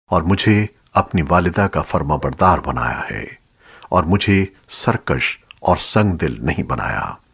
और मुझे अपनी वालिदा का फर्माबरदार बनाया है और मुझे सरकश और संगदिल नहीं बनाया।